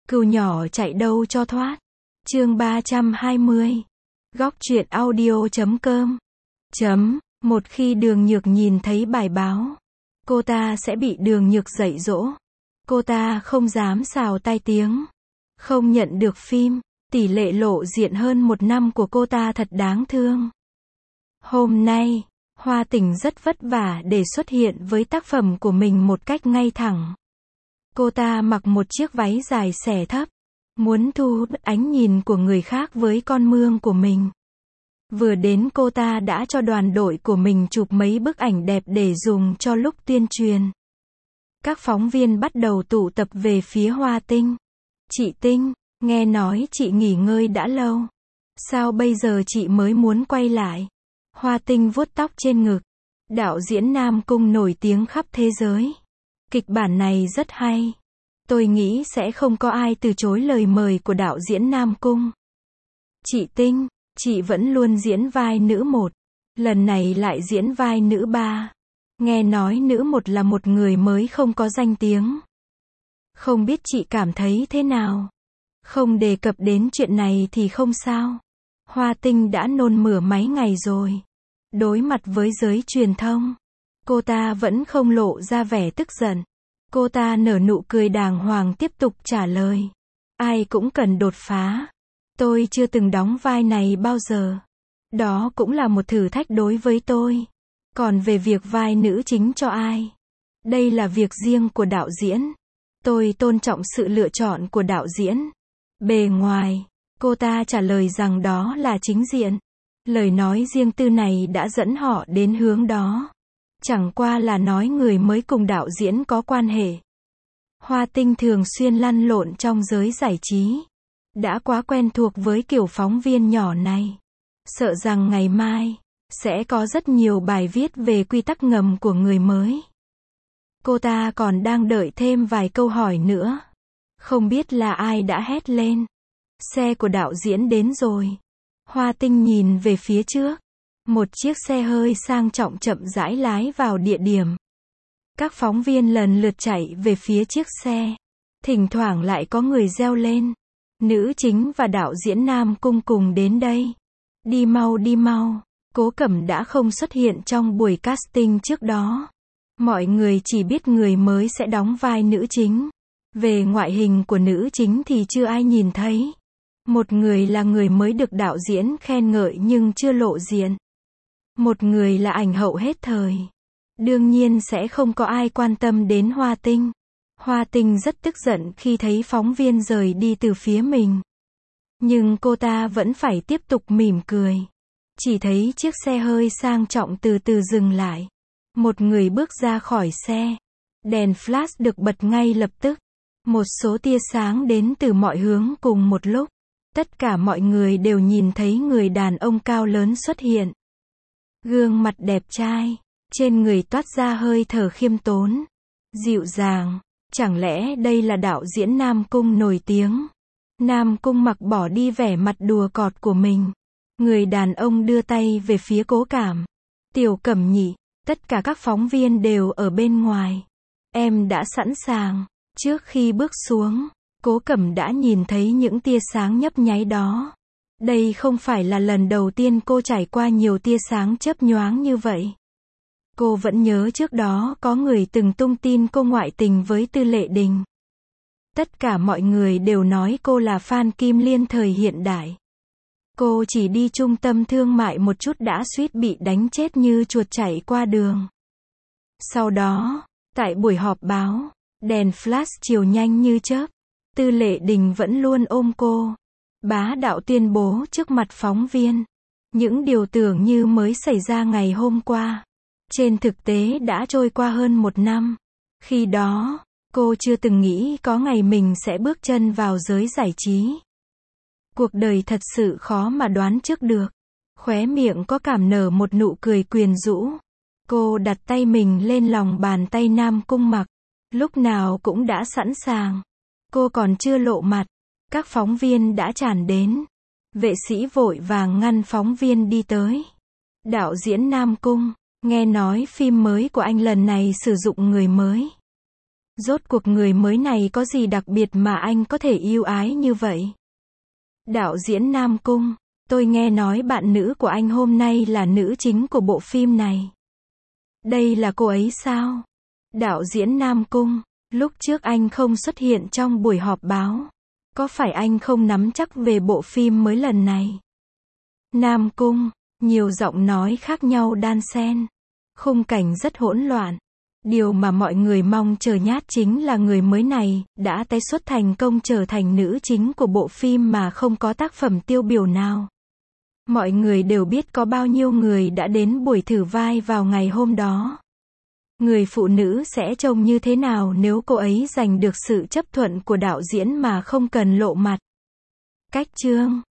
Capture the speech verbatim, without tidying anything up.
Cừu nhỏ chạy đâu cho thoát. Chương ba trăm hai mươi. Góc truyện audio chấm com. Chấm, một khi Đường Nhược nhìn thấy bài báo, cô ta sẽ bị Đường Nhược dạy dỗ. Cô ta không dám xào tai tiếng, không nhận được phim. Tỷ lệ lộ diện hơn một năm của cô ta thật đáng thương. Hôm nay, Hoa Tình rất vất vả để xuất hiện với tác phẩm của mình một cách ngay thẳng. Cô ta mặc một chiếc váy dài xẻ thấp, muốn thu hút ánh nhìn của người khác với con mương của mình. Vừa đến cô ta đã cho đoàn đội của mình chụp mấy bức ảnh đẹp để dùng cho lúc tuyên truyền. Các phóng viên bắt đầu tụ tập về phía Hoa Tinh. Chị Tinh, nghe nói chị nghỉ ngơi đã lâu. Sao bây giờ chị mới muốn quay lại? Hoa Tinh vuốt tóc trên ngực. Đạo diễn Nam Cung nổi tiếng khắp thế giới. Kịch bản này rất hay. Tôi nghĩ sẽ không có ai từ chối lời mời của đạo diễn Nam Cung. Chị Tinh, chị vẫn luôn diễn vai nữ một. Lần này lại diễn vai nữ ba. Nghe nói nữ một là một người mới không có danh tiếng. Không biết chị cảm thấy thế nào? Không đề cập đến chuyện này thì không sao. Hoa Tinh đã nôn mửa mấy ngày rồi. Đối mặt với giới truyền thông, cô ta vẫn không lộ ra vẻ tức giận. Cô ta nở nụ cười đàng hoàng tiếp tục trả lời. Ai cũng cần đột phá. Tôi chưa từng đóng vai này bao giờ. Đó cũng là một thử thách đối với tôi. Còn về việc vai nữ chính cho ai, đây là việc riêng của đạo diễn. Tôi tôn trọng sự lựa chọn của đạo diễn. Bề ngoài, cô ta trả lời rằng đó là chính diện. Lời nói riêng tư này đã dẫn họ đến hướng đó. Chẳng qua là nói người mới cùng đạo diễn có quan hệ. Hoa Tinh thường xuyên lăn lộn trong giới giải trí. Đã quá quen thuộc với kiểu phóng viên nhỏ này. Sợ rằng ngày mai sẽ có rất nhiều bài viết về quy tắc ngầm của người mới. Cô ta còn đang đợi thêm vài câu hỏi nữa. Không biết là ai đã hét lên. Xe của đạo diễn đến rồi. Hoa Tinh nhìn về phía trước. Một chiếc xe hơi sang trọng chậm rãi lái vào địa điểm. Các phóng viên lần lượt chạy về phía chiếc xe. Thỉnh thoảng lại có người reo lên. Nữ chính và đạo diễn Nam Cung cùng đến đây. Đi mau đi mau. Cố Cẩm đã không xuất hiện trong buổi casting trước đó. Mọi người chỉ biết người mới sẽ đóng vai nữ chính. Về ngoại hình của nữ chính thì chưa ai nhìn thấy. Một người là người mới được đạo diễn khen ngợi nhưng chưa lộ diện. Một người là ảnh hậu hết thời. Đương nhiên sẽ không có ai quan tâm đến Hoa Tinh. Hoa Tinh rất tức giận khi thấy phóng viên rời đi từ phía mình. Nhưng cô ta vẫn phải tiếp tục mỉm cười. Chỉ thấy chiếc xe hơi sang trọng từ từ dừng lại. Một người bước ra khỏi xe. Đèn flash được bật ngay lập tức. Một số tia sáng đến từ mọi hướng cùng một lúc. Tất cả mọi người đều nhìn thấy người đàn ông cao lớn xuất hiện. Gương mặt đẹp trai, trên người toát ra hơi thở khiêm tốn, dịu dàng. Chẳng lẽ đây là đạo diễn Nam Cung nổi tiếng? Nam Cung mặc bỏ đi vẻ mặt đùa cợt của mình. Người đàn ông đưa tay về phía Cố Cảm. Tiểu Cẩm nhỉ, tất cả các phóng viên đều ở bên ngoài. Em đã sẵn sàng. Trước khi bước xuống, Cố Cẩm đã nhìn thấy những tia sáng nhấp nháy đó. Đây không phải là lần đầu tiên cô trải qua nhiều tia sáng chớp nhoáng như vậy. Cô vẫn nhớ trước đó có người từng tung tin cô ngoại tình với Tư Lệ Đình. Tất cả mọi người đều nói cô là fan Kim Liên thời hiện đại. Cô chỉ đi trung tâm thương mại một chút đã suýt bị đánh chết như chuột chạy qua đường. Sau đó, tại buổi họp báo, đèn flash chiếu nhanh như chớp. Tư Lệ Đình vẫn luôn ôm cô. Bá đạo tuyên bố trước mặt phóng viên. Những điều tưởng như mới xảy ra ngày hôm qua. Trên thực tế đã trôi qua hơn một năm. Khi đó, cô chưa từng nghĩ có ngày mình sẽ bước chân vào giới giải trí. Cuộc đời thật sự khó mà đoán trước được. Khóe miệng có cảm nở một nụ cười quyến rũ. Cô đặt tay mình lên lòng bàn tay Nam Cung Mặc. Lúc nào cũng đã sẵn sàng. Cô còn chưa lộ mặt. Các phóng viên đã tràn đến. Vệ sĩ vội vàng ngăn phóng viên đi tới. Đạo diễn Nam Cung, nghe nói phim mới của anh lần này sử dụng người mới. Rốt cuộc người mới này có gì đặc biệt mà anh có thể yêu ái như vậy? Đạo diễn Nam Cung, tôi nghe nói bạn nữ của anh hôm nay là nữ chính của bộ phim này. Đây là cô ấy sao? Đạo diễn Nam Cung, lúc trước anh không xuất hiện trong buổi họp báo. Có phải anh không nắm chắc về bộ phim mới lần này? Nam Cung, nhiều giọng nói khác nhau đan xen. Khung cảnh rất hỗn loạn. Điều mà mọi người mong chờ nhát chính là người mới này, đã tái xuất thành công trở thành nữ chính của bộ phim mà không có tác phẩm tiêu biểu nào. Mọi người đều biết có bao nhiêu người đã đến buổi thử vai vào ngày hôm đó. Người phụ nữ sẽ trông như thế nào nếu cô ấy giành được sự chấp thuận của đạo diễn mà không cần lộ mặt. Cách chương